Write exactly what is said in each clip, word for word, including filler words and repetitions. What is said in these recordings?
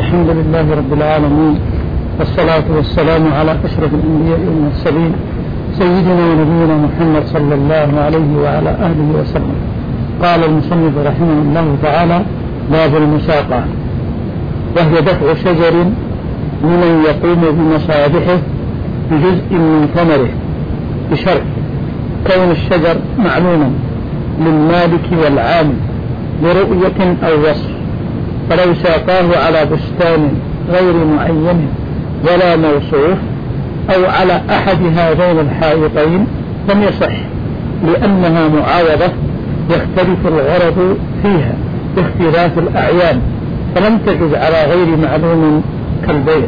الحمد لله رب العالمين، والصلاة والسلام على أشرف الأنبياء والمرسلين سيدنا ونبينا محمد صلى الله عليه وعلى آله وسلم. قال المصنف رحمه الله تعالى: باب المساقة، وهي دفع شجر ممن يقوم بمصالحه بجزء من ثمره بشرط كون الشجر معلوما للمالك والعامل برؤية أو وصف، فلو ساقاه على بستان غير معين ولا موصوف أو على أحد هذين الحائطين لم يصح، لأنها معاوضة يختلف الغرض فيها باختلاف الأعيان، فلم تجد على غير معلوم كالبيع.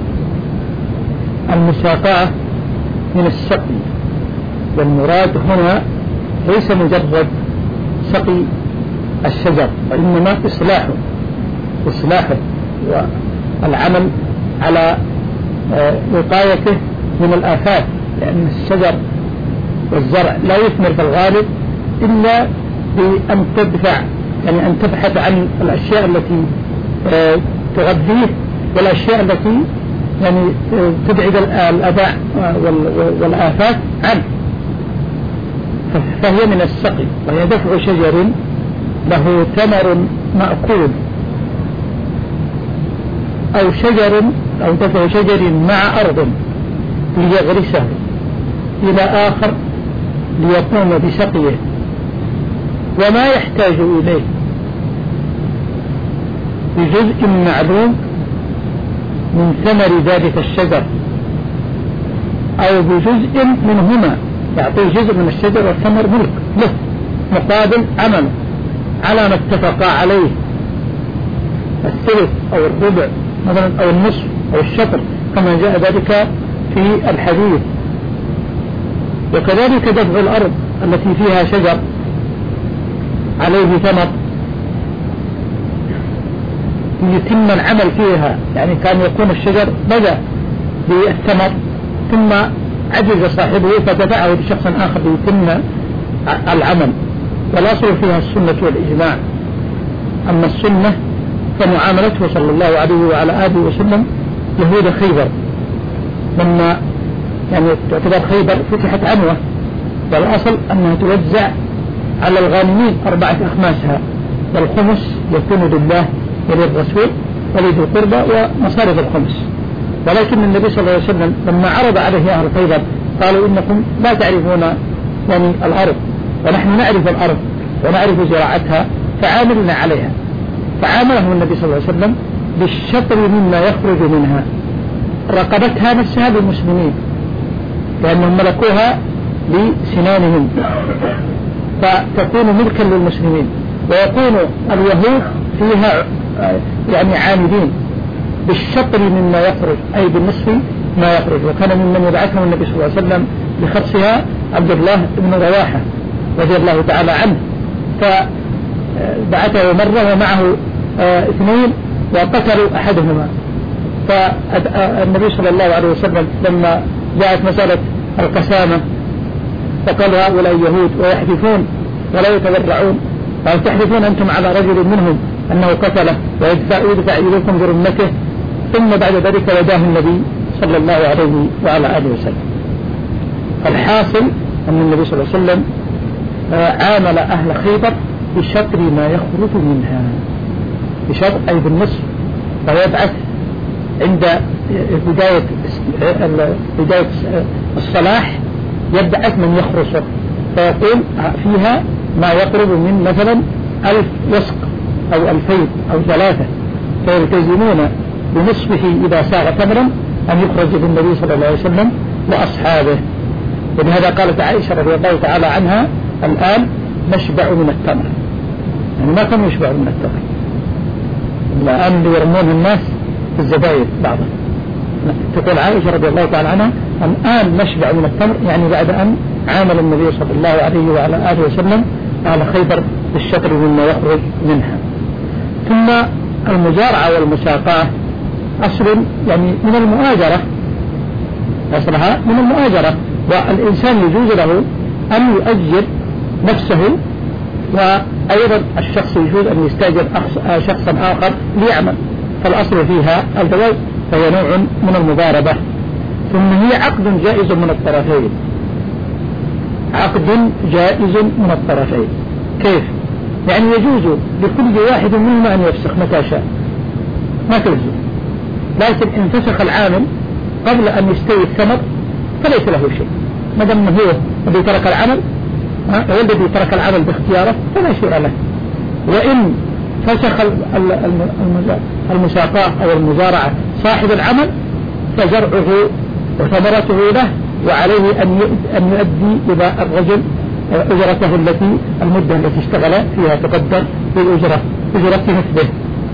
المساقعة من السقي، والمراد هنا ليس مجرد سقي الشجر، وإنما إصلاحه إصلاحه والعمل على وقايته من الآفات، لأن الشجر والزرع لا يثمر في الغالب إلا بأن تدفع، يعني أن تبحث عن الأشياء التي تغذيه والأشياء التي يعني تبعد الأذى والآفات عنه، فهي من السقي، وهي دفع شجر له ثمر مأكول، أو شجر أو دفع شجر مع أرض ليغرسه إلى آخر ليقوم بسقيه وما يحتاج إليه بجزء معلوم من ثمر ذلك الشجر، أو بجزء منهما، يعطيه جزء من الشجر والثمر ملك له مقابل عمل على ما اتفقا عليه، الثلث أو الربع مثلا أو النصف أو الشطر كما جاء ذلك في الحديث. وكذلك دفع الأرض التي فيها شجر عليه ثمر ليتم العمل فيها، يعني كان يكون الشجر بدأ بالثمر ثم عجز صاحبه فدفعه لشخص آخر ليتم العمل، والأصل فيها السنة والإجماع. أما السنة فمعاملته صلى الله عليه وعلى آله وسلم يهود خيبر، لما يعني تعتبر خيبر فتحت عنوة، والأصل أنها توزع على الغانمين أربعة أخماسها، والخمس يكون لله وللرسول ولذي القربى ومصارف الخمس. ولكن النبي صلى الله عليه وسلم لما عرض عليه أهل خيبر قالوا: إنكم لا تعرفون يعني الأرض ونحن نعرف الأرض ونعرف زراعتها، فعاملنا عليها. فعاملهم النبي صلى الله عليه وسلم بالشطر مما يخرج منها، رقبتها نفسها للمسلمين لأنهم ملكوها بسنانهم، فتكون ملكا للمسلمين، ويكون اليهود فيها يعني عاملين بالشطر مما يخرج، أي بالنصف ما يخرج. وكان ممن يبعثه النبي صلى الله عليه وسلم بخصها عبد الله بن رواحة رضي الله تعالى عنه، فبعثه مرة ومعه آه اثنين وقتلوا أحدهما. فالنبي صلى الله عليه وسلم لما جاءت مسألة القسامة فقال: هؤلاء يهود ويحدثون ولا يتبرعون، قال: تحدثون أنتم على رجل منهم أنه قتله ويدفع إليكم برمته. ثم بعد ذلك وداه النبي صلى الله عليه وعلى آله وسلم. الحاصل أن النبي صلى الله عليه وسلم عامل أهل خيبر بشطر ما يخرج منها، بشطر أي بالنصف، فيبعث عند بداية بداية الصلاح يبعث من يخرصه، فيقول فيها ما يقرب من مثلا ألف وسق أو ألفين أو ثلاثة، فيلتزمون بنصفه إذا ساغ تمرا أن يخرج بالنبي صلى الله عليه وسلم وأصحابه. ولهذا قالت عائشة رضي الله تعالى عنها: الآن نشبع من التمر، يعني ما كانوا يشبعوا من التمر، الآن يرمون الناس في الزبائن بعضهم. تقول عائشة رضي الله تعالى عنها: الآن نشبع من التمر، يعني بعد أن عامل النبي صلى الله عليه وعلى آله وسلم على خيبر بالشطر مما يخرج منها. ثم المزارعة والمساقاة أصل يعني من المؤاجرة، أصلها من المؤاجرة، والإنسان يجوز له أن يؤجر نفسه، وأيضا الشخص يجوز أن يستأجر شخصا آخر ليعمل. فالأصل فيها الجواز، فهي نوع من المضاربة. ثم هي عقد جائز من الطرفين، عقد جائز من الطرفين. كيف؟ يعني يجوز لكل واحد منهما أن يفسخ متى شاء، ما تلزم، لكن إن فسخ العامل قبل أن يستوي الثمر فليس له شيء، ما دام هو الذي ترك العمل هو الذي ترك العمل باختياره فلا شيء له. وإن فسخ المساقاة أو المزارعة صاحب العمل فزرعه وثمرته له، وعليه أن يؤدي إلى الرجل أجرته التي المدة التي اشتغل فيها تقدر بالأجرة أجرة مثله.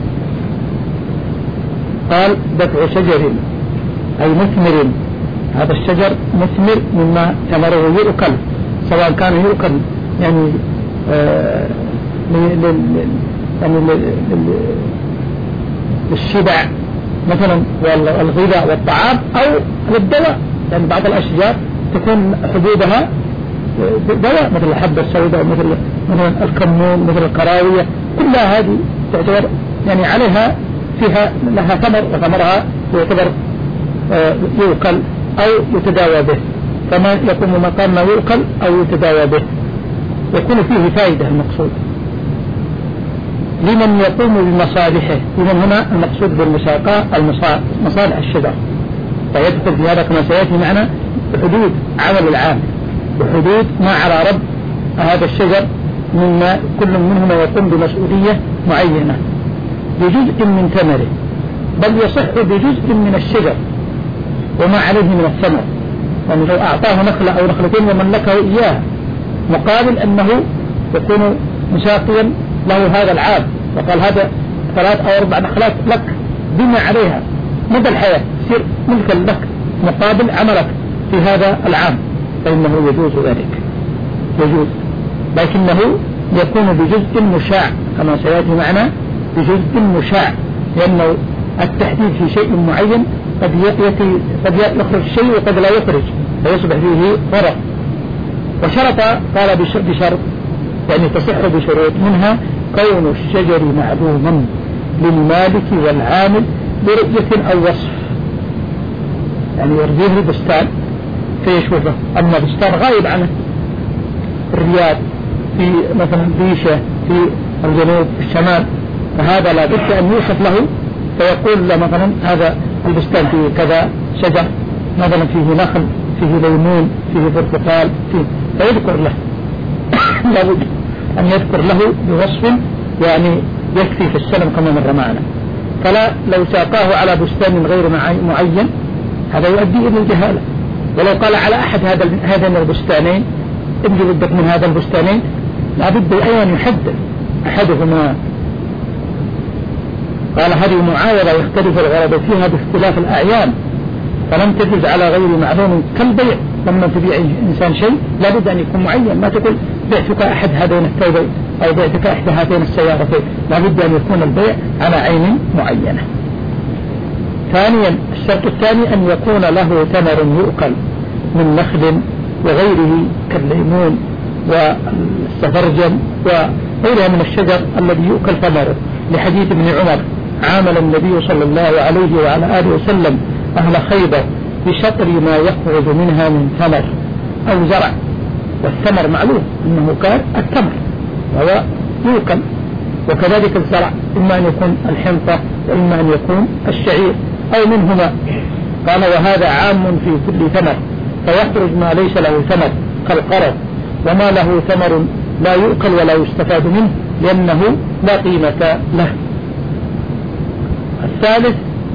قال دفع شجر أي مثمر، هذا الشجر مثمر مما ثمره يؤكل، سواء كان يؤكل يعني آه يعني للشبع مثلا والغذاء والطعام أو للدواء، يعني بعض الأشجار تكون حبوبها دواء مثل الحبة السوداء مثل مثل الكمون مثل الكراوية، كلها هذه تعتبر يعني عليها فيها لها ثمر، وثمرها يعتبر يؤكل أو يتداوى به، فما يكون مقام ما يؤكل أو يتداوى به يكون فيه فائدة. المقصود لمن يقوم بمصالحه، لمن هنا المقصود بالمساقاة مصالح الشجر، فيدخل في هذا كما سيأتي معنا بحدود عمل العام، بحدود ما على رب هذا الشجر، مما كل منهما يقوم بمسؤولية معينة بجزء من ثمره، بل يصح بجزء من الشجر وما عليه من الثمر، يعني لو أعطاه نخلة أو نخلتين وملكه إياها مقابل أنه يكون مساقيا له هذا العام، وقال هذا ثلاث أو أربع نخلات لك بما عليها مدى الحياة يصير ملكا لك مقابل عملك في هذا العام، فإنه يجوز ذلك، يجوز، لكنه يكون بجزء مشاع كما سيأتي معنا، بجزء مشاع، لأنه التحديد في شيء معين قد يأتي قد يخرج شيء وقد لا يخرج فيصبح فيه فرق. وشرط قال بشرط يعني تصح بشروط، منها كون الشجر معلوما للمالك والعامل برؤية أو وصف، يعني يرضيه البستان فيشوفه، أما بستان غايب عنه الرياض في مثلا بيشة في الجنوب في الشمال، فهذا لا بد أن يوصف له، فيقول له مثلا هذا البستان فيه كذا شجر، مثلا فيه نخل فيه ليمون فيه برتقال فيه، فيذكر له لا بد أن يذكر له بوصف يعني يكفي في السلم كما مر معنا. فلا لو ساقاه على بستان غير معين هذا يؤدي إلى الجهالة، ولو قال على أحد هذا هذين البستانين ابني بدك من هذا البستانين لا بد أيضا يحدد أحدهما. قال هذه معاوضة يختلف الغرض فيها باختلاف الأعيان، فلم تجوز على غير معلوم كالبيع، لما تبيع إنسان شيء لا بد أن يكون معين، ما تقول بعتك أحد هذين الثوبين أو بعتك إحدى هاتين السيارتين، لا بد أن يكون البيع على عين معينة. ثانيا الشرط الثاني أن يكون له ثمر يؤكل من نخل وغيره كالليمون والسفرجل وغيرها من الشجر الذي يؤكل ثمره، لحديث ابن عمر عامل النبي صلى الله عليه وعلى آله وسلم أهل خيبر بشطر ما يخرج منها من ثمر أو زرع، والثمر معلوم أنه كان التمر وهو يؤكل، وكذلك الزرع إما أن يكون الحنطة وإما أن يكون الشعير أو منهما. قال وهذا عام في كل ثمر، فيخرج ما ليس له ثمر كالقرض، وما له ثمر لا يؤكل ولا يستفاد منه لأنه لا قيمة له. الثالث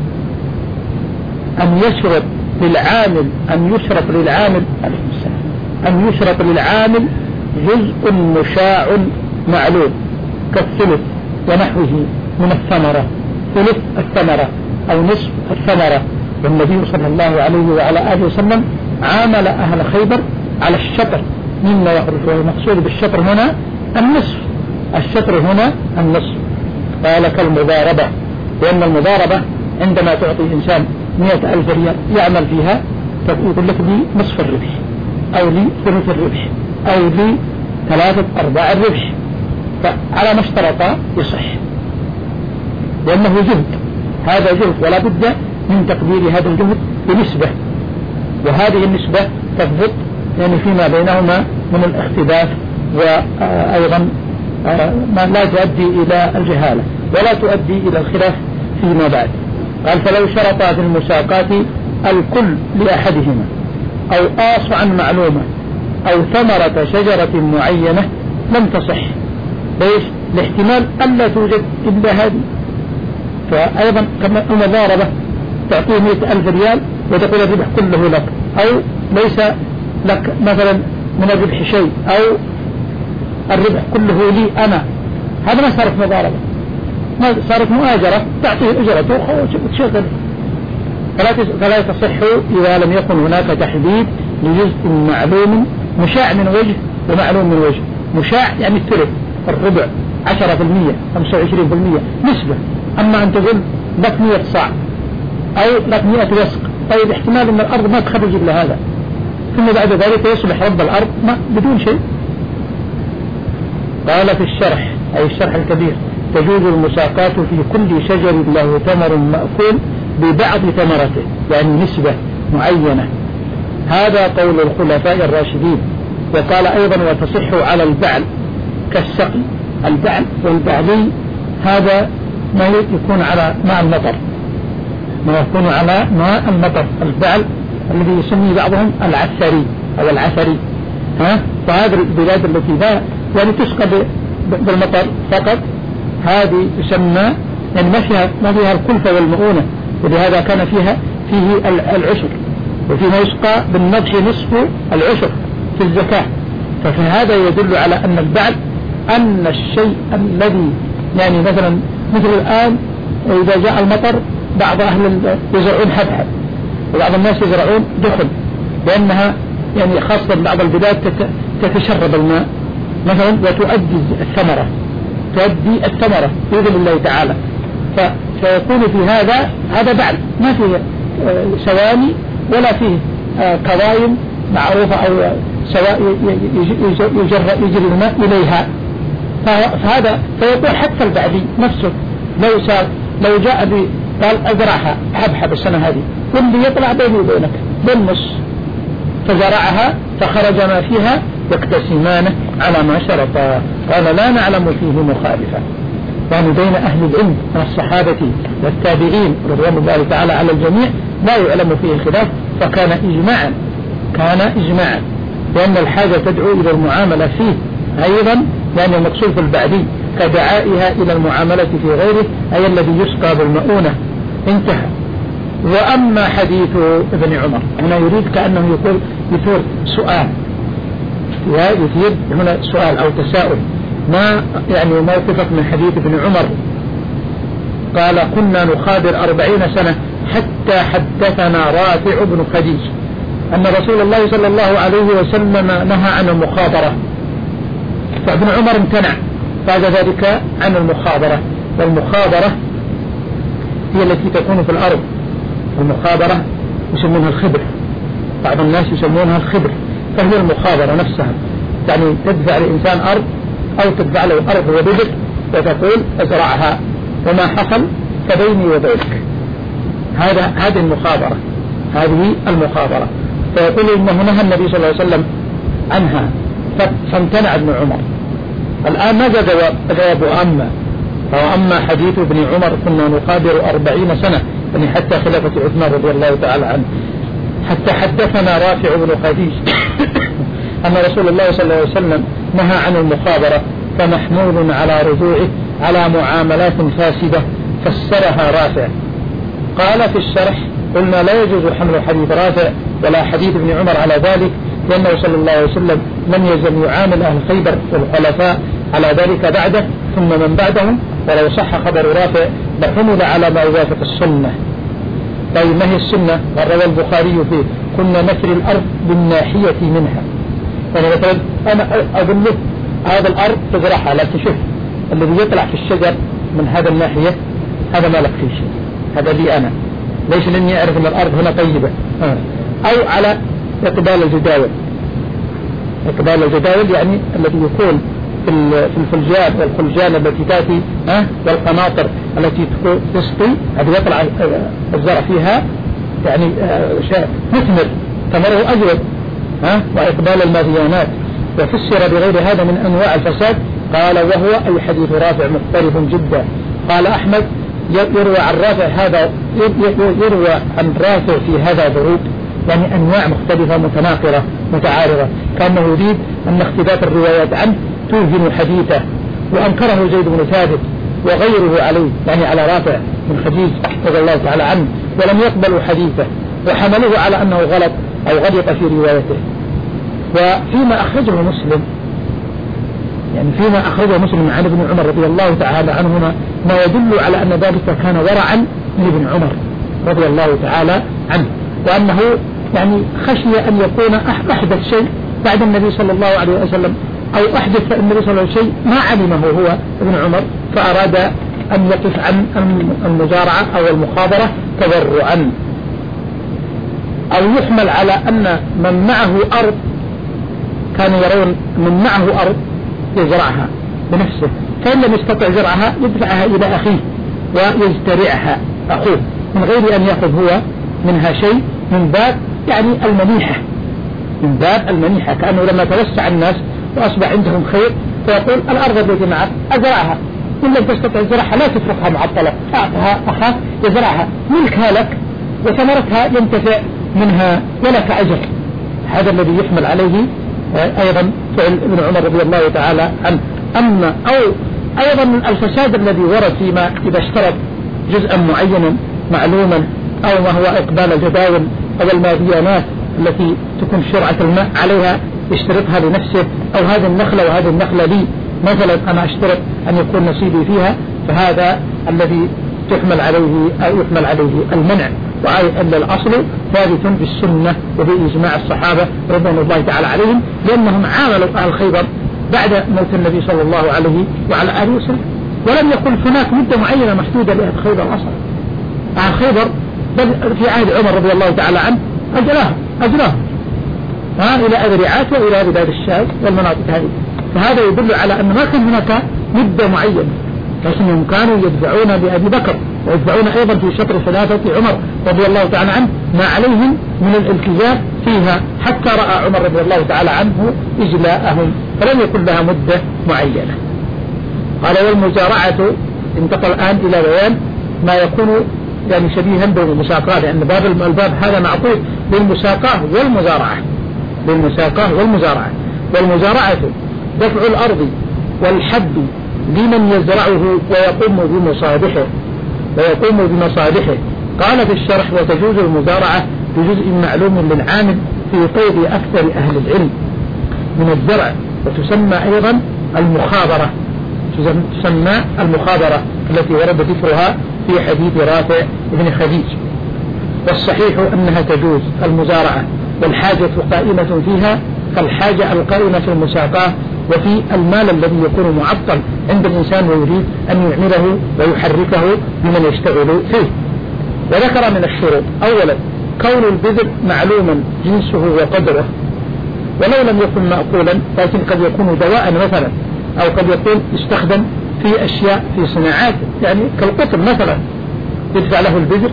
أن يشرط للعامل أن يشرط للعامل أن يشرط للعامل جزء مشاع معلوم كالثلث ونحوه من الثمرة، ثلث الثمرة أو نصف الثمرة. والنبي صلى الله عليه وعلى آله وسلم عامل أهل خيبر على الشطر مما يخرج، والمقصود بالشطر هنا النصف، الشطر هنا النصف. قال كالمضاربة، لأن المضاربة عندما تعطي إنسان مئة ألف ريال يعمل فيها يقول لك لي نصف الربح أو لي ثلث الربح أو لي ثلاثة أرباع الربح، فعلى ما اشترط يصح لأنه جهد، هذا جهد ولا بد من تقدير هذا الجهد بنسبة، وهذه النسبة تضبط يعني فيما بينهما من الاختلاف، وأيضا ما لا تؤدي إلى الجهالة ولا تؤدي إلى الخلاف فيما بعد. قال فلو شرط في المساقات الكل لأحدهما أو آص عن معلومة أو ثمرة شجرة معينة لم تصح. ليش؟ الاحتمال ألا توجد إلا هذه. فأيضا كما المضاربة تعطيه مئة ألف ريال وتقول الربح كله لك، أو ليس لك مثلا من الربح شيء، أو الربح كله لي أنا، هذا ما صارت مضاربة، ما صارت مؤاجرة، تعطيه أجرته وتشغل. فلا تصح إذا لم يكن هناك تحديد لجزء معلوم مشاع من وجه ومعلوم من وجه. مشاع يعني الثلث، الربع، عشرة في المية، خمسة وعشرين في المية نسبة. أما أن تقول لك مئة صاع أو لك مئة وسق، طيب احتمال أن الأرض ما تخرج إلا هذا، ثم بعد ذلك يصبح رب الأرض ما بدون شيء. قال في الشرح أي الشرح الكبير تجوز المساقات في كل شجر له ثمر مأكول ببعض ثمرته، يعني نسبة معينة. هذا قول الخلفاء الراشدين. وقال أيضا وتصح على البعل كالسقي. البعل والبعلي هذا ما يكون على ماء المطر، ما يكون على ماء المطر. البعل الذي يسمي بعضهم العسري أو العسري، ها؟ فهذه البلاد التي لا يعني تسقى بالمطر فقط، هذه تسمى يعني ما فيها ما فيها الكلفة والمؤونة، ولهذا كان فيها فيه العشر، وفيما يسقى بالنضح نصف العشر في الزكاة. فهذا يدل على أن البعل أن الشيء الذي يعني مثلا مثل الآن إذا جاء المطر بعض أهل يزرعون حبحب وبعض الناس يزرعون دخل، لأنها يعني خاصة بعض البلاد تتشرب الماء مثلا وتؤدي الثمرة تؤدي الثمرة بإذن الله تعالى. فيكون في هذا هذا بعل ما فيه سواني ولا فيه قضايم معروفة أو سواء يجري الماء إليها. فهذا فيقول حتى البعدي نفسه لو صار لو جاء بي قال أزرعها حبحب السنة هذه واللي يطلع بيني وبينك بالنص، فزرعها فخرج ما فيها يقتسمانه على ما شرطا. قال لا نعلم فيه مخالفة. يعني بين أهل العلم من الصحابة والتابعين رضوان الله تعالى على الجميع لا يعلم فيه خلاف، فكان إجماعا كان إجماعا لأن الحاجة تدعو إلى المعاملة فيه أيضا، لأن المقصود في البعدي كدعائها إلى المعاملة في غيره أي الذي يسقى بالمؤونة. انتهى. وأما حديث ابن عمر هنا يريد كأنه يقول يثور سؤال، يثير هنا سؤال أو تساؤل، ما يعني موقفك من حديث ابن عمر؟ قال كنا نخابر أربعين سنة حتى حدثنا رافع بن خديج أن رسول الله صلى الله عليه وسلم نهى عن المخابرة، فابن عمر امتنع بعد ذلك عن المخابرة. والمخابرة هي التي تكون في الأرض، المخابرة يسمونها الخبر، بعض الناس يسمونها الخبر، فهي المخابرة نفسها، يعني تدفع لإنسان أرض أو تدفع له أرض وبذر وتقول ازرعها وما حصل فبيني وبينك. هذا هذه المخابرة، هذه المخابرة. فيقول إنه نهى النبي صلى الله عليه وسلم عنها فامتنع ابن عمر. الآن ماذا جواب جواب أما وأما حديث ابن عمر كنا نخابر أربعين سنة يعني حتى خلافة عثمان رضي الله تعالى عنه، حتى حدثنا رافع بن خديج أن رسول الله صلى الله عليه وسلم نهى عن المخابرة، فمحمول على رجوعه على معاملات فاسدة فسرها رافع. قال في الشرح قلنا لا يجوز حمل حديث رافع ولا حديث ابن عمر على ذلك، لأنه صلى الله عليه وسلم لم يزل يعامل أهل خيبر والخلفاء على ذلك بعده ثم من بعدهم، ولو صح خبر رافع لحمل على ما يوافق السنة. طيب ما هي السنة؟ وروى البخاري فيه كنا نسري الأرض بالناحية منها، يعني مثلا أنا أقول له هذا الأرض تزرعها، لكن شوف الذي يطلع في الشجر من هذا الناحية هذا ما لك فيه شيء، هذا لي أنا، ليش؟ لأني أعرف أن الأرض هنا طيبة. أو على إقبال الجداول، إقبال الجداول يعني الذي يكون في الفلجان والخلجان التي تأتي ها والقناطر التي تسقي هذه يطلع الزرع فيها يعني مثمر ثمره أجود ها وإقبال الماديانات. وفسر بغير هذا من أنواع الفساد قال وهو أي حديث رافع مختلف جدا. قال أحمد يروى عن رافع هذا يروى عن رافع في هذا ضروب يعني أنواع مختلفة متناقرة متعارضة، كأنه يريد أن اختلاف الروايات عنه توهن حديثه. وأنكره زيد بن ثابت وغيره عليه يعني على رافع من خديج رضي الله تعالى عنه ولم يقبلوا حديثه وحملوه على أنه غلط أو غلط في روايته. وفيما أخرجه مسلم يعني فيما أخرجه مسلم عن ابن عمر رضي الله تعالى عنهما ما يدل على أن ذلك كان ورعا من ابن عمر رضي الله تعالى عنه، وأنه يعني خشي أن يكون أحدث شيء بعد النبي صلى الله عليه وسلم أو أحدث النبي صلى الله عليه وسلم شيء ما علمه هو ابن عمر، فأراد أن يقف عن المزارعة أو المخابرة تضرعا. أو يحمل على أن من معه أرض كانوا يرون من معه أرض يزرعها بنفسه، فإن لم يستطع زرعها يدفعها إلى أخيه ويزترعها أخوه من غير أن يأخذ هو منها شيء، من باب يعني المنيحة من باب المنيحة كأنه لما توسع الناس وأصبح عندهم خير فيقول الأرض التي معك أزرعها، إن لم تستطع زرعها لا تتركها معطلة، أعطها أخاك يزرعها ملكها لك وثمرتها ينتفع منها ولك أجر. هذا الذي يحمل عليه أيضا فعل ابن عمر رضي الله تعالى عنه. أما أو أيضا من الفساد الذي ورد فيما إذا اشترط جزءا معينا معلوما أو ما هو إقبال الجداول أو الماديانات التي تكون شرعة الماء عليها يشترطها لنفسه، أو هذه النخلة وهذه النخلة لي مثلا أنا أشترط أن يكون نصيبي فيها، فهذا الذي تحمل عليه أو يحمل عليه المنع. وأن الأصل ثابت بالسنة وبإجماع الصحابة رضوان الله تعالى عليهم، لأنهم عاملوا أهل خيبر بعد موت النبي صلى الله عليه وعلى آله وسلم، ولم يكن هناك مدة معينة محدودة لأهل خيبر أصلا. أهل خيبر بل في عهد عمر رضي الله تعالى عنه أجلاهم أجلاهم ها إلى أذرعات وإلى بلاد الشام والمناطق هذه، فهذا يدل على أن ما كان هناك مدة معينة، لكنهم كانوا يدفعون بأبي بكر ويدفعون أيضا في شطر خلافة عمر رضي الله تعالى عنه ما عليهم من الالتزام فيها، حتى رأى عمر رضي الله تعالى عنه إجلاءهم فلم يكن لها مدة معينة. قال والمزارعة انتقل الآن إلى بيان ما يكون يعني شبيها بالمساقاة، لأن باب الباب هذا معطوف للمساقاة والمزارعة للمساقاة والمزارعة. والمزارعة دفع الأرض والحب لمن يزرعه ويقوم بمصالحه ويقوم بمصالحه. قال في الشرح وتجوز المزارعة بجزء معلوم للعامل في قيد أكثر أهل العلم من الزرع، وتسمى أيضا المخابرة تسمى المخابرة التي ورد ذكرها في حديث رافع بن خديج. والصحيح أنها تجوز المزارعة والحاجة قائمة فيها كالحاجة القائمة في المساقاة وفي المال الذي يكون معطل عند الإنسان ويريد أن يعمله ويحركه بمن يشتغل فيه. وذكر من الشروط أولا كون البذر معلوما جنسه وقدره، ولو لم يكن مأكولا لكن قد يكون دواء مثلا، أو قد يكون يستخدم في أشياء في صناعات يعني كالقطن مثلا، يدفع له البذر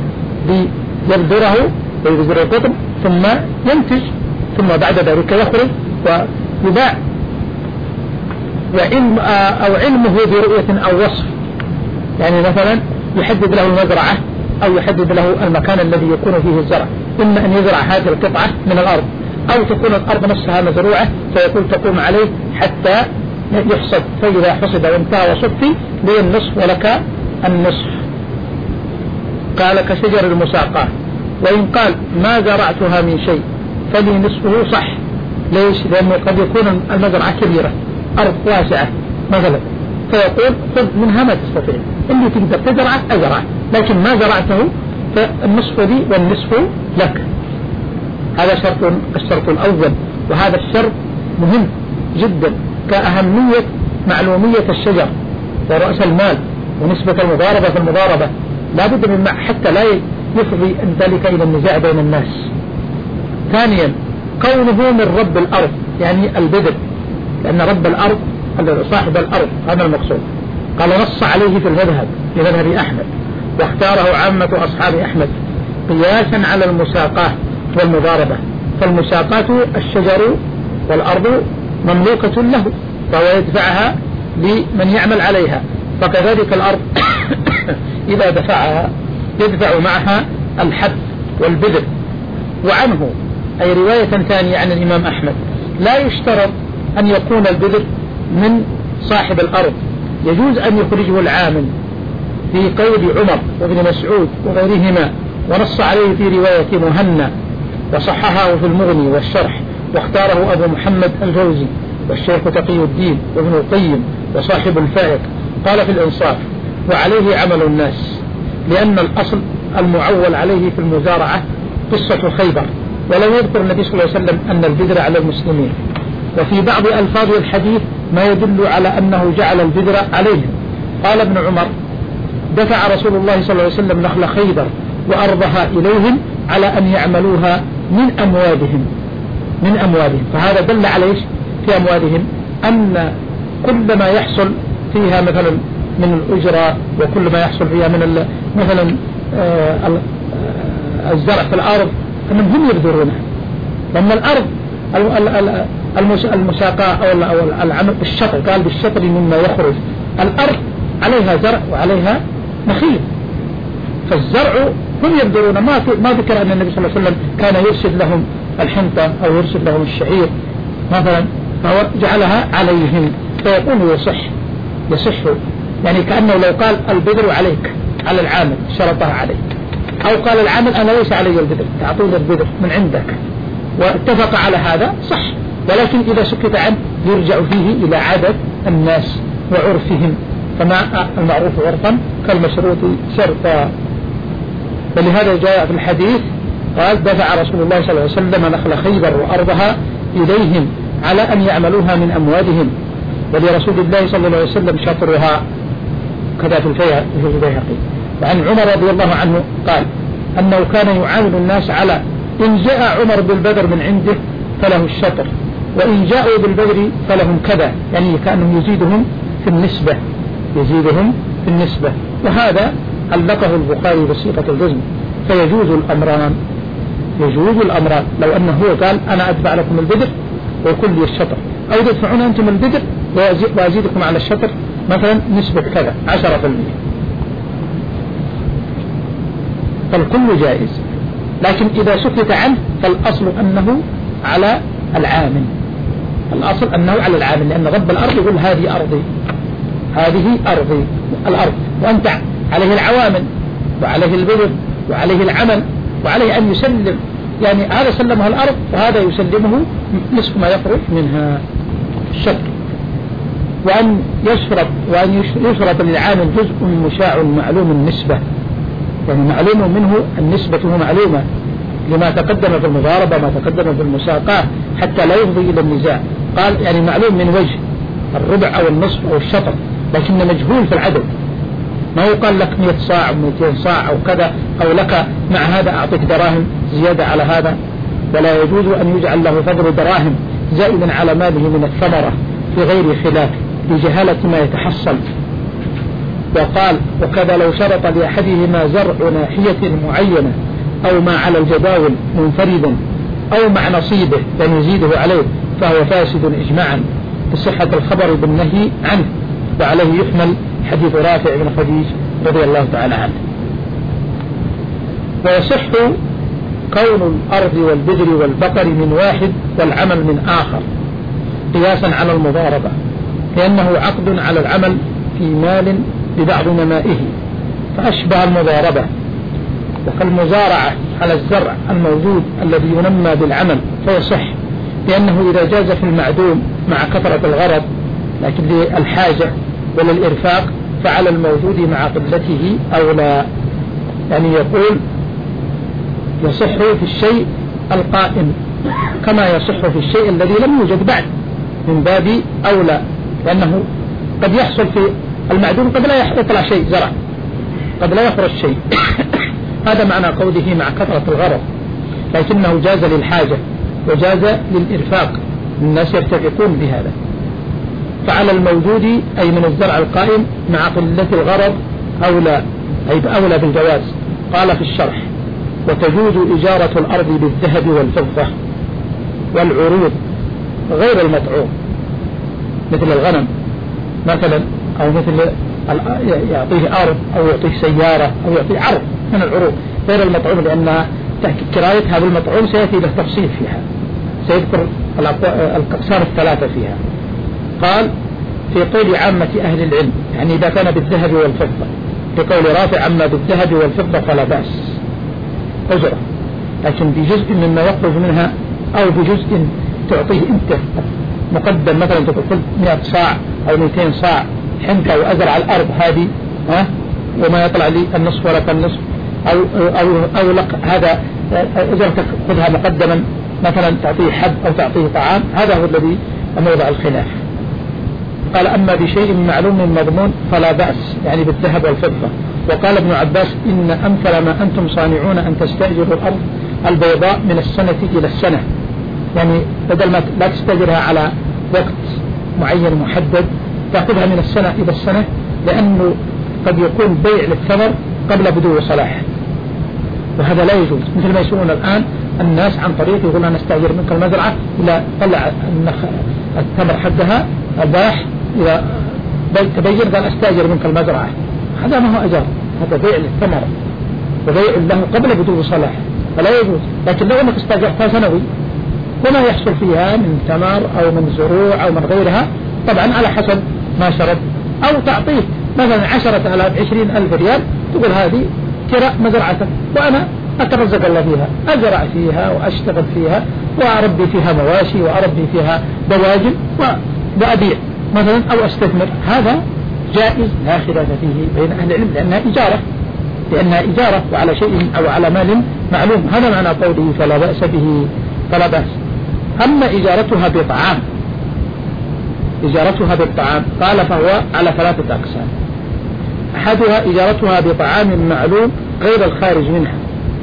ليبذره ويبذر القطن ثم ينتج ثم بعد ذلك يخرج ويباع. وعلم أو علمه برؤية أو وصف، يعني مثلا يحدد له المزرعة أو يحدد له المكان الذي يكون فيه الزرع، إما أن يزرع هذه القطعة من الأرض أو تكون الأرض نفسها مزروعة فيقول تقوم عليه حتى يحصد، فإذا حصد وانتهى وصفي لي النصف ولك النصف. قال كشجر المساقاة. وإن قال ما زرعتها من شيء فلي نصفه صح. ليش؟ لأنه قد يكون المزرعة كبيرة أرض واسعة مثلا، فيقول خذ منها ما تستطيع، اللي تقدر تزرعه أزرعه، لكن ما زرعته فالنصف لي والنصف لك. هذا شرط الشرط الأول، وهذا الشرط مهم جدا كأهمية معلومية الشجر ورأس المال ونسبة المضاربة في المضاربة، لا بد من حتى لا يفضي ذلك إلى النزاع بين الناس. ثانيا كونه من رب الأرض يعني البذر، لأن رب الأرض صاحب الأرض هذا المقصود، قال نص عليه في المذهب بمذهب أحمد، واختاره عامة أصحاب أحمد قياسا على المساقاة والمضاربة، فالمساقاة الشجر والأرض مملوكة له فهو يدفعها لمن يعمل عليها، فكذلك الأرض إذا دفعها يدفع معها الحب والبذر. وعنه أي رواية ثانية عن الإمام أحمد لا يشترط أن يكون البذر من صاحب الأرض، يجوز أن يخرجه العامل في قول عمر وابن مسعود وغيرهما، ونص عليه في رواية مهنا وصححه في المغني والشرح، واختاره أبو محمد الجوزي والشيخ تقي الدين وابن القيم وصاحب الفائق. قال في الإنصاف وعليه عمل الناس، لأن الأصل المعول عليه في المزارعة قصة خيبر، ولم يذكر النبي صلى الله عليه وسلم أن البذر على المسلمين، وفي بعض ألفاظ الحديث ما يدل على أنه جعل البذر عليهم. قال ابن عمر دفع رسول الله صلى الله عليه وسلم نخل خيبر وأرضها إليهم على أن يعملوها من أموالهم من أموالهم فهذا دل على إيش في أموالهم؟ أن كل ما يحصل فيها مثلا من الأجرة وكل ما يحصل فيها من مثلا الزرع في الأرض أنهم هم يبذرونها، لما الأرض المساقاة أو العمل بالشطر، قال بالشطر مما يخرج، الأرض عليها زرع وعليها نخيل، فالزرع هم يبذرون. ما ما ذكر أن النبي صلى الله عليه وسلم كان يرشد لهم الحنطة أو يرشد لهم الشعير مثلا، فهو جعلها عليهم، فيكون يصح يصح يعني كأنه لو قال البذر عليك على العامل شرطها عليك، أو قال العامل أنا ليس علي البذر تعطوني البذر من عندك، واتفق على هذا صح، ولكن إذا سكت عنه يرجع فيه إلى عادة الناس وعرفهم، فما المعروف عرفا كالمشروط شرطا. فلهذا جاء في الحديث قال دفع رسول الله صلى الله عليه وسلم نخل خيبر وأرضها إليهم على أن يعملوها من أموالهم، ولرسول الله صلى الله عليه وسلم شطرها، كذا في البيهقي. وعن عمر رضي الله عنه قال أنه كان يعامل الناس على إن جاء عمر بالبذر من عنده فله الشطر، وإن جاءوا بالبذر فلهم كذا، يعني كأنهم يزيدهم في النسبة يزيدهم في النسبة. وهذا علقه البخاري بصيغة الجزم، فيجوز الأمران يجوز الأمران لو أنه هو قال أنا أدفع لكم البذر ويكون لي الشطر، أو تدفعون أنتم البذر وأزيدكم على الشطر مثلا نسبة كذا عشرة في المئة، فالكل جائز. لكن إذا سكت عنه فالأصل أنه على العامل، الأصل أنه على العامل، لأن رب الأرض يقول هذه أرضي هذه أرضي الأرض، وأنت عليه العوامل وعليه البذر وعليه العمل وعليه أن يسلم، يعني هذا سلمه الأرض وهذا يسلمه نصف ما يخرج منها الشطر. وأن يشرط وأن يشرط للعامل جزء مشاع معلوم النسبة، يعني معلوم منه النسبة معلومة لما تقدم في المضاربة ما تقدم في المساقاة حتى لا يفضي إلى النزاع. قال يعني معلوم من وجه الربع أو النصف أو الشطر، لكن مجهول في العدد، ما يقال لك مئة صاع أو مئتين صاع أو كذا، أو لك مع هذا أعطيك دراهم زيادة على هذا، ولا يجوز أن يجعل له فضل دراهم زائدا على ماله من الثمرة في غير خلاف لجهالة ما يتحصل. وقال وكذا لو شرط لأحدهما زرع ناحية معينة أو ما على الجداول منفردا أو مع نصيبه لن يزيده عليه فهو فاسد إجماعا بصحة الخبر بالنهي عنه، وعليه يحمل حديث رافع بن خديج رضي الله تعالى عنه. ويصح كون الأرض والبذر والبقر من واحد والعمل من آخر قياسا على المضاربة، لأنه عقد على العمل في مال ببعض نمائه فأشبه المضاربة، وكالمزارعة على الزرع الموجود الذي ينمى بالعمل فيصح، لأنه إذا جاز في المعدوم مع كثرة الغرض لكن للحاجة وللإرفاق فعلى الموجود مع قلته أولى. يعني يقول يصح في الشيء القائم كما يصح في الشيء الذي لم يوجد بعد من باب أولى، لأنه قد يحصل في المعدوم قد لا يطلع شيء زرع قد لا يخرج شيء هذا معنى قوله مع كثرة الغرض، لكنه جاز للحاجة وجاز للإرفاق، الناس يرتفقون بهذا. فعلى الموجود أي من الزرع القائم مع قلة الغرض أولى، أي أولى بالجواز. قال في الشرح: وتجوز إجارة الأرض بالذهب والفضة والعروض غير المطعوم، مثل الغنم مثلا، أو مثل يعطيه أرض أو يعطيه سيارة أو يعطيه عرض من العروض غير المطعوم، لأن كرايتها بالمطعوم سيأتي له تفصيل فيها، سيذكر الأقسام الثلاثة فيها. قال: في قول عامة أهل العلم، يعني إذا كان بالذهب والفضة، في قول رافع: أما بالذهب والفضة فلا بأس أجرة، لكن بجزء مما يخرج منها أو بجزء تعطيه أنت مقدم، مثلا تقول مئة صاع أو مئتين صاع حنكة وأزرع الأرض هذه، ها، وما يطلع لي النصف ولا النصف، أو أو أو لك هذا أجرتك خذها مقدما، مثلا تعطيه حب أو تعطيه طعام، هذا هو الذي موضع الخلاف. قال: أما بشيء معلوم مضمون فلا بأس، يعني بالذهب والفضة. وقال ابن عباس: إن أمثل ما أنتم صانعون أن تستأجروا الأرض البيضاء من السنة إلى السنة، يعني بدل ما لا تستأجرها على وقت معين محدد، تأخذها من السنة إلى السنة، لأنه قد يكون بيع للثمر قبل بدو صلاح، وهذا لا يجوز، مثل ما يسوون الآن الناس عن طريق يقول: أنا استأجر منك المزرعة إلى طلع الثمر حدها الباح، إذا تبين قال أستأجر منك المزرعة، هذا ما هو أجار، هذا بيع للثمر وبيع له قبل بدو صلاح، فلا يجوز. لكن لو أنك استأجرتها سنوي وما يحصل فيها من ثمر أو من زروع أو من غيرها، طبعا على حسب ما شرط، أو تعطيه مثلا عشرة آلاف عشرين ألف ريال، تقول هذه كراء مزرعتك وأنا أترزق الله فيها، أزرع فيها وأشتغل فيها وأربي فيها مواشي وأربي فيها دواجن وأبيع مثلا أو أستثمر، هذا جائز لا خلاف فيه بين أهل العلم، لأنها إجارة، لأنها إجارة وعلى شيء أو على مال معلوم، هذا معنى قوله فلا بأس به، فلا بأس. أما إجارتها بطعام، إجارتها بالطعام قال فهو على ثلاثة أقسام: أحدها إجارتها بطعام معلوم غير الخارج منها،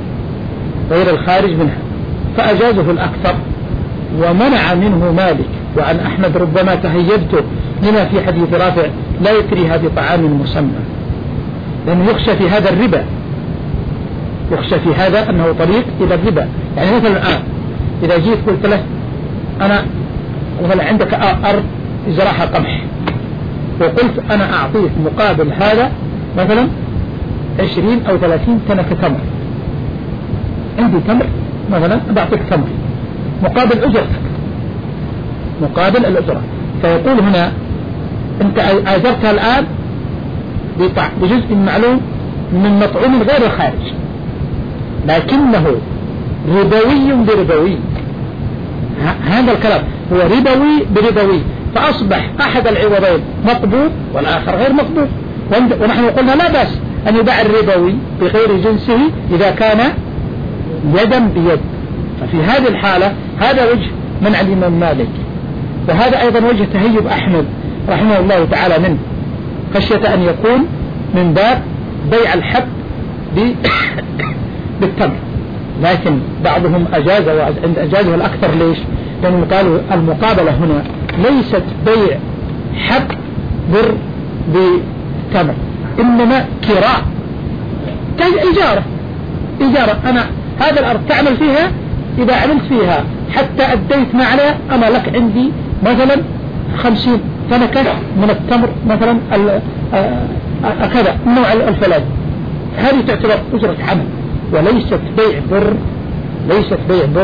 غير الخارج منها، فأجازه الأكثر ومنع منه مالك. وعن أحمد ربما تهيبته لما في حديث رافع: لا يكريها بطعام مسمى، لأنه يخشى في هذا الربا، يخشى في هذا أنه طريق إلى الربا. يعني مثلا الآن إذا جيت قلت له: أنا مثلا عندك أرض زراعها قمح، وقلت أنا أعطيك مقابل هذا مثلا عشرين أو ثلاثين تنكة تمر، عندي تمر مثلا بعطيك تمر مقابل أجرتك، مقابل الأجرة. فيقول هنا: أنت آجرتها الآن بجزء معلوم من مطعوم غير الخارج، لكنه ربوي بربوي، هذا الكلام هو ربوي بربوي، فأصبح أحد العوضين مقبوض والآخر غير مقبوض. ونحن قلنا لا بأس أن يباع الربوي بغير جنسه إذا كان يدا بيد، ففي هذه الحالة هذا وجه منع الإمام مالك، وهذا أيضا وجه تهيب أحمد رحمه الله تعالى منه، خشية أن يكون من باب بيع الحب بالتمر. لكن بعضهم أجاز، وعند أجازه الأكثر. ليش؟ لأنهم قالوا المقابلة هنا ليست بيع حب بر بتمر، إنما كراء، إجارة، إجارة. أنا هذا الأرض تعمل فيها، إذا عملت فيها حتى أديت ما عليها، أنا لك عندي مثلا خمسين تنكة من التمر مثلا كذا النوع الفلاني، هذه تعتبر أجرة عمل وليست بيع بر، ليست بيع بر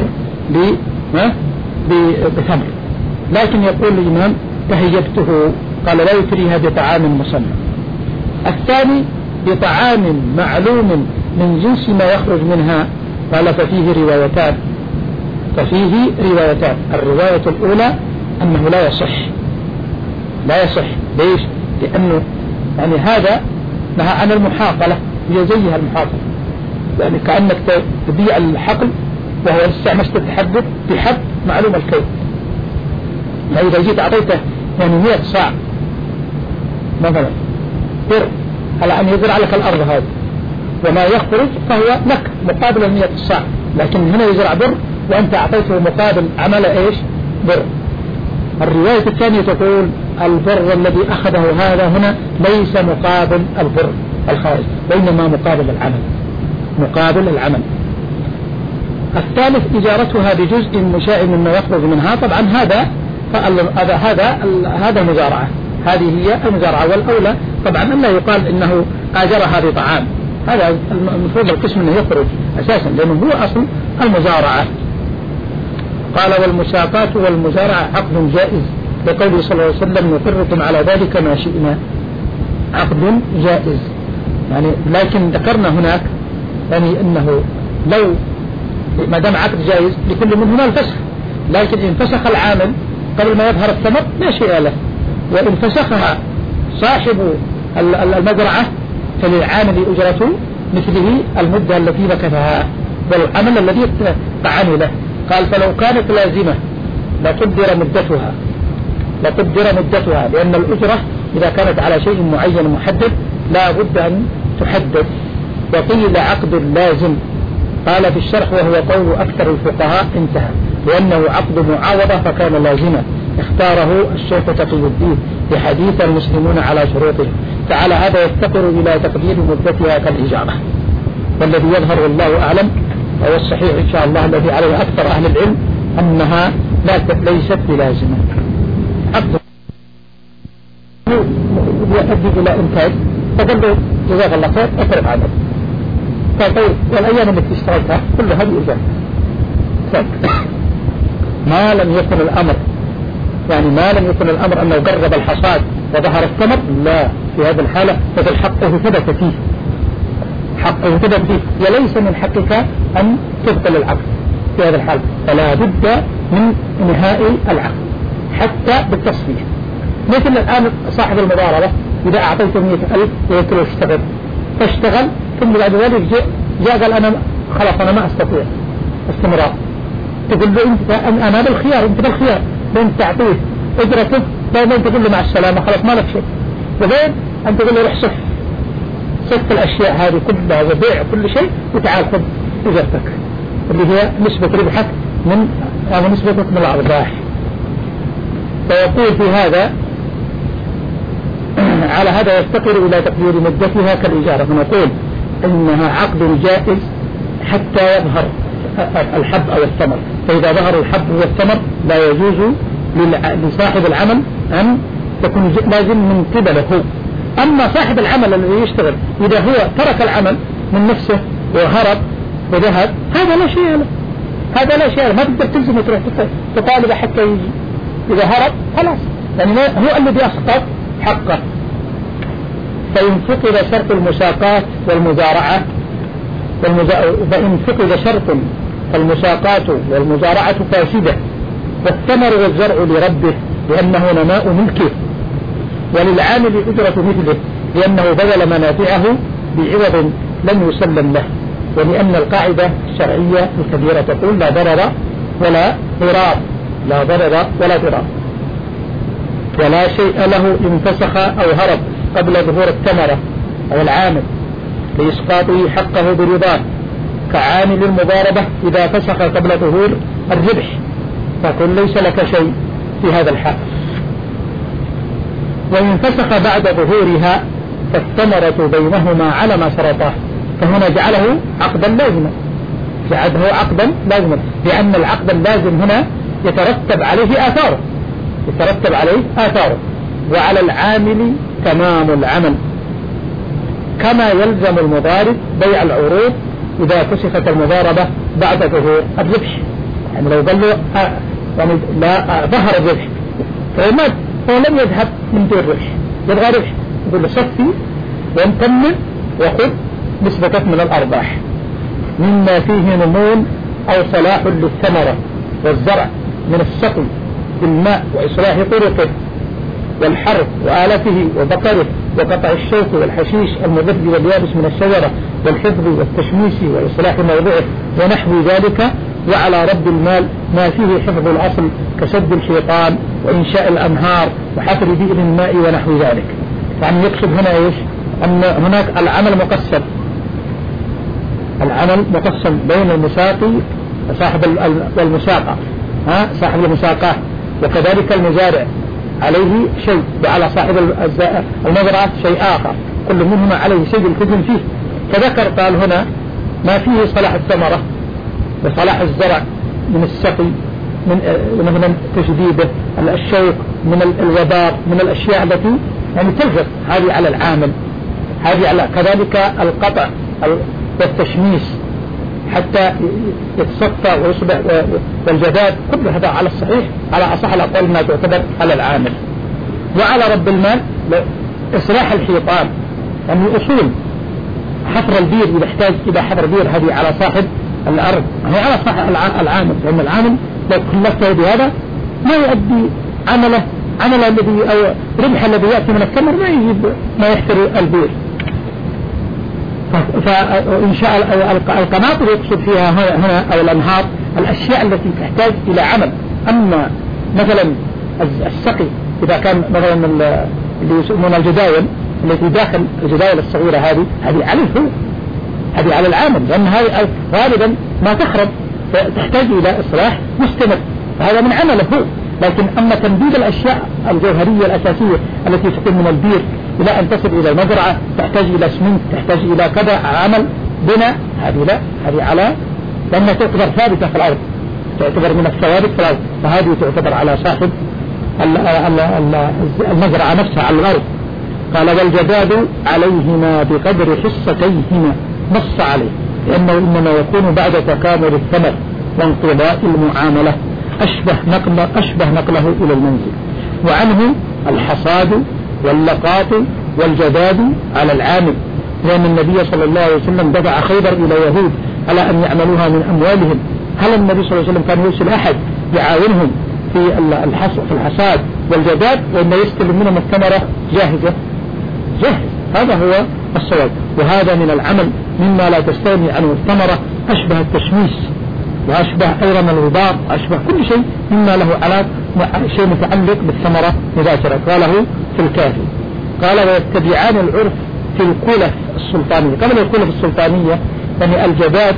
بثمر. لكن يقول الإمام تهيبته، قال: لا يكريها بطعام مسمى. الثاني بطعام معلوم من جنس ما يخرج منها، قال ففيه روايتان، ففيه روايتان. الرواية الأولى أنه لا يصح، لا يصح. ليش؟ لأنه يعني هذا نهى عن المحاقلة، هي زيها المحاقلة، يعني كأنك تبيع الحقل وهو لسه ما استتحدث بحب معلوم الكيل. فإذا جيت أعطيته يعني مئة صاع مثلا بر على أن يزرع لك الأرض هذه، وما يخرج فهو لك مقابل المئة الصاع، لكن هنا يزرع بر وأنت أعطيته مقابل عمل إيش؟ بر. الرواية الثانية تقول البر الذي أخذه هذا هنا ليس مقابل البر الخارج، وإنما مقابل العمل، مقابل العمل. الثالث إجارتها بجزء مشاء مما يخرج منها. طبعا هذا هذا هذا هذا المزارعة، هذه هي المزارعة. والأولى طبعا أن لا يقال إنه آجرها بطعام، هذا المفروض القسم أنه يخرج أساسا لأنه هو أصل المزارعة. قال والمساقات والمزارعة عقد جائز لقوله صلى الله عليه وسلم نقركم على ذلك ما شئنا، عقد جائز يعني. لكن ذكرنا هناك يعني أنه لو ما دام عقد جائز لكل منهما الفسخ، لكن إن فسخ العامل قبل ما يظهر الثمر لا شيء له، وإن فسخها صاحب المزرعة فللعامل أجرته مثله المدة التي مكثها والعمل الذي قعني له. قال فلو كانت لازمة لقدر مدتها، لقدر مدتها لأن الأجرة إذا كانت على شيء معين محدد لا بد أن تحدد. وقيل عقد لازم، قال في الشرح وهو قول أكثر الفقهاء انتهى، لأنه عقد معاوضة فكان لازما، اختاره الشيخ تقي الدين بحديث المسلمون على شروطه. فعلى هذا يفتقر إلى تقدير مدتها كالإجارة. والذي يظهر والله أعلم وهو الصحيح إن شاء الله الذي عليه أكثر أهل العلم أنها لا ليست بلازمة. عقد يؤدي إلى إنتاج، فقال له جزاك الله خير أترك عنك. قال طيب والأيام التي اشتريتها كل هذه إجابة. ما لم يكن الأمر يعني ما لم يكن الأمر أنه قرب الحصاد وظهر الثمر، لا، في هذه الحالة فقد حقه ثبت فيه، حقه ثبت فيه، وليس من حقك أن تبطل العقد في هذه الحالة. فلا بد من انهاء العقد حتى بالتصفية. مثل الآن صاحب المضاربة إذا أعطيته مئة ألف ويكره يشتغل فاشتغل، ثم بعد ذلك جاء, جاء قال أنا خلاص أنا ما أستطيع استمرار، تقول له أنت أنا بالخيار، أنت بالخيار بين تعطيه أجرته بين تقول له مع السلامة خلاص ما لك شيء، وبين أن تقول له روح صف صف الأشياء هذه كلها وبيع كل شيء وتعال خذ أجرتك اللي هي نسبة ربحك من أو نسبتك من الأرباح. فيقول في هذا على هذا يفتقر إلى تقدير مدتها كالإجارة، فنقول إنها عقد جائز حتى يظهر الحب أو الثمر. فإذا ظهر الحب والثمر لا يجوز لصاحب العمل أن تكون لازم من قبله. أما صاحب العمل الذي يشتغل إذا هو ترك العمل من نفسه وهرب وذهب هذا لا شيء له، هذا لا شيء له، ما تقدر تلزم وتروح تطالب حتى يجي. إذا هرب خلاص يعني هو الذي أسقط حقه. فإن فقد شرط المساقات والمزارعة فإن فقد شرط فالمساقات والمزارعة فاسدة، والثمر والزرع لربه لأنه نماء ملكه، وللعامل أجرة مثله لأنه بذل منافعه بعوض لم يسلم له، ولأن القاعدة الشرعية الكبيرة تقول لا ضرر ولا ضرار، لا ضرر ولا ضرار، ولا شيء له إن فسخ أو هرب قبل ظهور الثمرة أو العامل لإسقاطه حقه برضاه، كعامل المضاربة إذا فسخ قبل ظهور الربح فقل ليس لك شيء في هذا الحال. وإن فسخ بعد ظهورها فالثمرة بينهما على ما شرطاه، فهنا جعله عقدا لازما، جعله عقدا لازما لأن العقد اللازم هنا يترتب عليه آثاره، يترتب عليه آثاره. وعلى العامل تمام العمل، كما يلزم المضارب بيع العروض إذا فسخت المضاربة بعد ظهور الربح. يعني لو قال له آه يعني لا آه ظهر الربح فمات فلم يذهب من دون ربح، يبغى ربح يقول له صفي وانكمل وخذ نسبتك من الأرباح، مما فيه نمو أو صلاح للثمرة والزرع من السقي بالماء وإصلاح طرقه والحرث وآلته وبقره وقطع الشوك والحشيش المذب واليابس من الشجرة والحفظ والتشميس وإصلاح موضعه ونحو ذلك. وعلى رب المال ما فيه حفظ الأصل كسد الحيطان وإنشاء الأنهار وحفر بئر الماء ونحو ذلك. يعني يقصد هنا إيش؟ أن هناك العمل مقسم، العمل مقسم بين المساقي وصاحب المساقة، ها صاحب المساقة، وكذلك المزارع عليه شيء وعلى صاحب المزرعة شيء آخر، كل منهما عليه شيء التزم فيه. فذكر قال هنا ما فيه صلاح الثمرة وصلاح الزرع من السقي، من مثلا تجديده، الشوك، من الوبار، من الأشياء التي يعني تلفت، هذه على العامل، هذه على كذلك القطع والتشميس حتى يتصفى ويصبح والجداد، كل هذا على الصحيح على أصح الأقوال ما تعتبر على العامل. وعلى رب المال إصلاح الحيطان، يعني أصول حفر البير إذا احتاج إلى حفر بير هذه على صاحب الأرض، هي على صاحب العامل، لأن العامل لو كلفته بهذا ما يؤدي عمله عمل الذي أو ربح الذي يأتي من الثمر ما يجيب ما يحفر البير. فإن شاء القناطر يقصد فيها هنا أو الأنهار الأشياء التي تحتاج إلى عمل. أما مثلا السقي إذا كان مثلا اللي يسمون الجداول التي داخل الجداول الصغيرة هذه هذه عليه هو، هذه على العامل، لأن هذه غالبا ما تخرب تحتاج إلى إصلاح مستمر، فهذا من عمله هو. لكن أما تنبيذ الأشياء الجوهرية الأساسية التي تكون من البير إلى أن تصل إلى المزرعة تحتاج إلى سمنت، تحتاج إلى كذا عمل بناء، هذه لا، هذه على لأنها تعتبر ثابتة في الأرض، تعتبر من الثوابت في الأرض، فهذه تعتبر على صاحب المزرعة نفسها على الأرض. قال والجداد عليهما بقدر حصتيهما، نص عليه لأنه إنما يكون بعد تكامل الثمر وانقضاء المعاملة، أشبه نقل أشبه نقله إلى المنزل. وعنه الحصاد واللقاط والجداد على العامل، لأن النبي صلى الله عليه وسلم دفع خيبر إلى يهود على أن يعملوها من أموالهم. هل النبي صلى الله عليه وسلم كان يرسل أحد يعاونهم في في الحصاد والجداد، وإن يستلم منهم الثمرة جاهزة جاهز؟ هذا هو الصواب. وهذا من العمل مما لا تستغني عنه الثمرة، أشبه التشميس وأشبه أيضا الغبار، أشبه كل شيء مما له علاقة شيء متعلق بالثمرة مباشرة. قاله في الكافي. قال ويتبعان العرف في الكلف السلطانية. قبل الكلف السلطانية يعني الجداد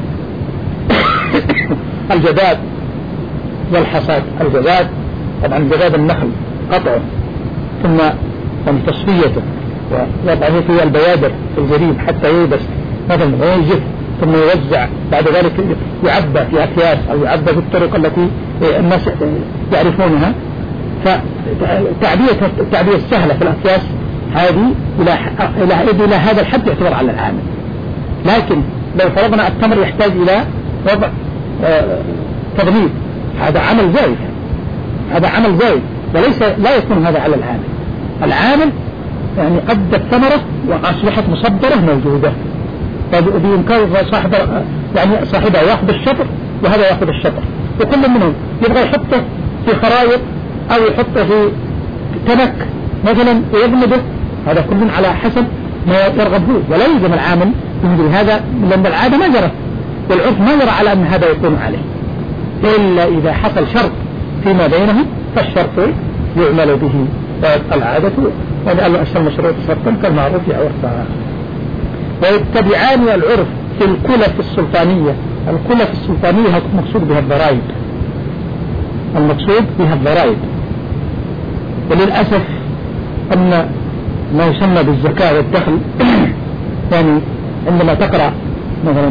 الجداد والحصاد. الجداد طبعا جداد النخل قطعه ثم ثم تصفيته ووضعه في البيادر في الجريد حتى ييبس مثلا وينجف، ثم يوزع بعد ذلك يعبى في أكياس أو يعبى بالطرق التي الناس يعرفونها. فتعبية التعبية السهلة في الأكياس هذه إلى إلى إلى هذا الحد يعتبر على العامل. لكن لو فرضنا التمر يحتاج إلى وضع تغليف، هذا عمل زائد، هذا عمل زائد وليس لا يكون هذا على العامل. العامل يعني قد الثمرة وأصبحت مصدرة موجودة، بإمكان صاحب يعني صاحبها يأخذ الشطر وهذا يأخذ الشطر، وكل منهم يبغى يحطه في خرايط أو يحطه في تنك مثلا ويجمده، هذا كل على حسب ما يرغب هو، ولا يلزم العامل بمثل هذا، لأن العادة ما جرت والعرف ما جرى على أن هذا يكون عليه، إلا إذا حصل شرط فيما بينهم فالشرط يعمل به. العادة وأن الأشياء المشروط شرطا كالمعروف عرفا. ويتبعان العرف في الكلف السلطانية. الكلف السلطانية مقصود بها الضرائب، المقصود بها الضرائب. وللأسف أن ما يسمى بالزكاة والدخل يعني عندما تقرأ مثلا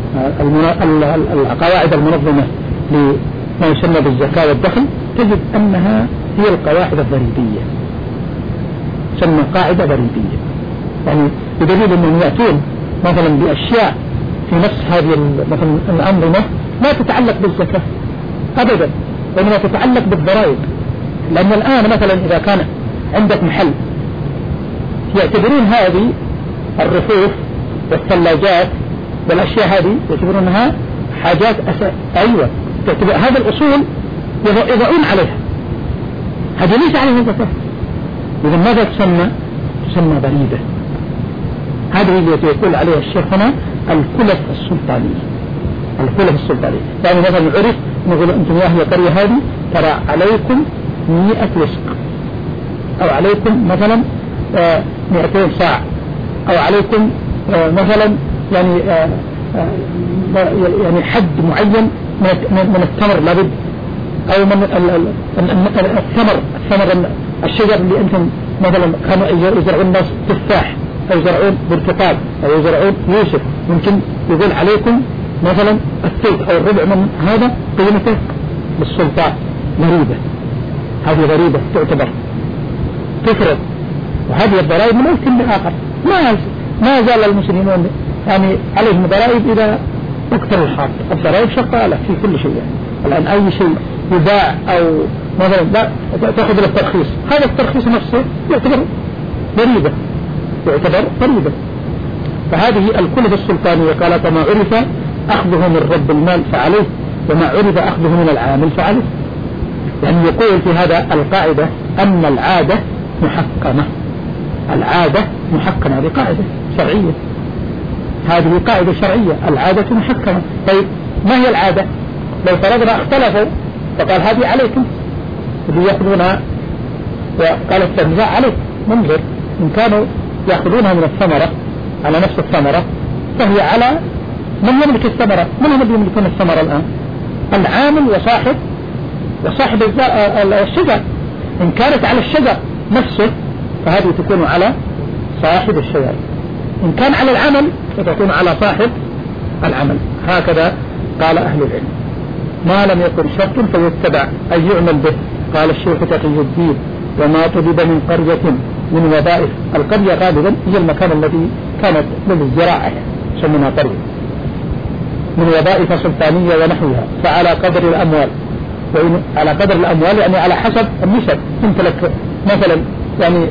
القواعد المنظمة لما يسمى بالزكاة والدخل تجد أنها هي القواعد الضريبية، تسمى قاعدة ضريبية، يعني بدليل أنهم يأتون مثلا بأشياء في نفس هذه مثلا الأنظمة ما تتعلق بالزكاة أبدا، وإنما تتعلق بالضرائب. لأن الآن مثلا إذا كان عندك محل يعتبرون هذه الرفوف والثلاجات والأشياء هذه يعتبرونها حاجات أساسية، أيوة تعتبر هذا الأصول يضعون عليها، هذا ليس عليها زكاة. إذا ماذا تسمى؟ تسمى ضريبة. هذه التي يقول عليها الشيخ هنا الكلف السلطانية. الكلف السلطانية يعني مثلا عرف نقول أنتم يا أهل القرية هذه ترى عليكم مئة وسق، أو عليكم مثلا مئتين صاع، أو عليكم مثلا يعني يعني حد معين من التمر لابد، أو من الثمر الثمر الشجر اللي أنتم مثلا كانوا يزرعون الناس تفاح أو يزرعون برتقال أو يزرعون يوسف، ممكن يقول عليكم مثلا الثلث أو الربع من هذا قيمته للسلطان. غريبة، هذه غريبة تعتبر تفرض، وهذه الضرائب من كل آخر. ما ما زال المسلمون يعني عليهم ضرائب إلى أكثر الحاضر. الضرائب شغالة في كل شيء يعني. الآن أي شيء يباع أو مثلا لا تأخذ له الترخيص، هذا الترخيص نفسه يعتبر ضريبة، يعتبر ضريبة. فهذه الكلفة السلطانية قال فما عرف أخذه من رب المال فعليه وما عرف أخذه من العامل فعليه. يعني يقول في هذا القاعدة أن العادة محكمة، العادة محكمة، هذه قاعدة شرعية، هذه قاعدة شرعية، العادة محكمة. طيب ما هي العادة؟ لو فرضنا اختلفوا فقال هذه عليكم اللي يأخذونها، وقال التنزاع عليك منظر، إن كانوا يأخذونها من الثمرة على نفس الثمرة فهي على من يملك الثمرة. من هم اللي يملكون الثمرة الآن؟ العامل وصاحب وصاحب الشجر. إن كانت على الشجر نفسه فهذه تكون على صاحب الشجر، إن كان على العمل فتكون على صاحب العمل. هكذا قال أهل العلم. ما لم يكن شرط فيتبع أن يعمل به. قال الشيخ تقي الدين وما طلب من قرية من وظائف. القرية غالبا هي المكان الذي كانت للزراعة يسمونها قرية، من وظائف سلطانية ونحوها فعلى قدر الأموال. وإن على قدر الأموال يعني على حسب النسب. انت لك مثلا يعني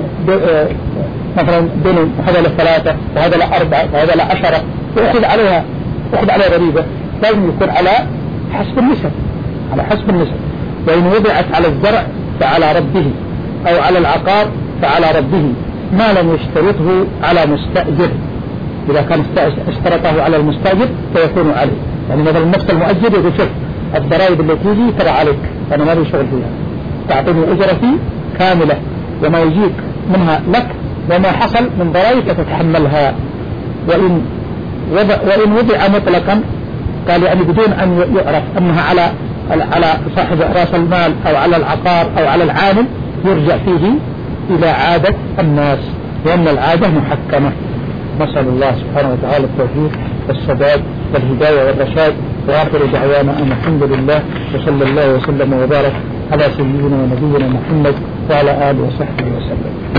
مثلا بين هذا لثلاثة وهذا لأربعة وهذا لعشرة وأخذ عليها أخذ عليها غريبة، لازم يكون على حسب النسب، على حسب النسب. وإن وضعت على الزرع فعلى ربه أو على العقار فعلى ربه ما لم يشترطه على مستأجر. إذا كان اشترطه على المستأجر فيكون عليه. يعني مثلا نفس المؤجر يقول شوف الضرائب اللي تيجي ترى عليك، أنا ما لي شغل فيها، تعطيني أجرتي كاملة وما يجيك منها لك وما حصل من ضرائب فتتحملها. وإن وضع, وإن وضع مطلقا قال يعني بدون أن يعرف أنها على على صاحب رأس المال أو على العقار أو على العامل يرجع فيه إلى عادة الناس، لأن العادة محكمة. نسأل الله سبحانه وتعالى التوفيق والسداد والهداية والرشاد. وآخر دعوانا أن الحمد لله وصلى الله وسلم وبارك على سيدنا ونبينا محمد وعلى آله وصحبه وسلم.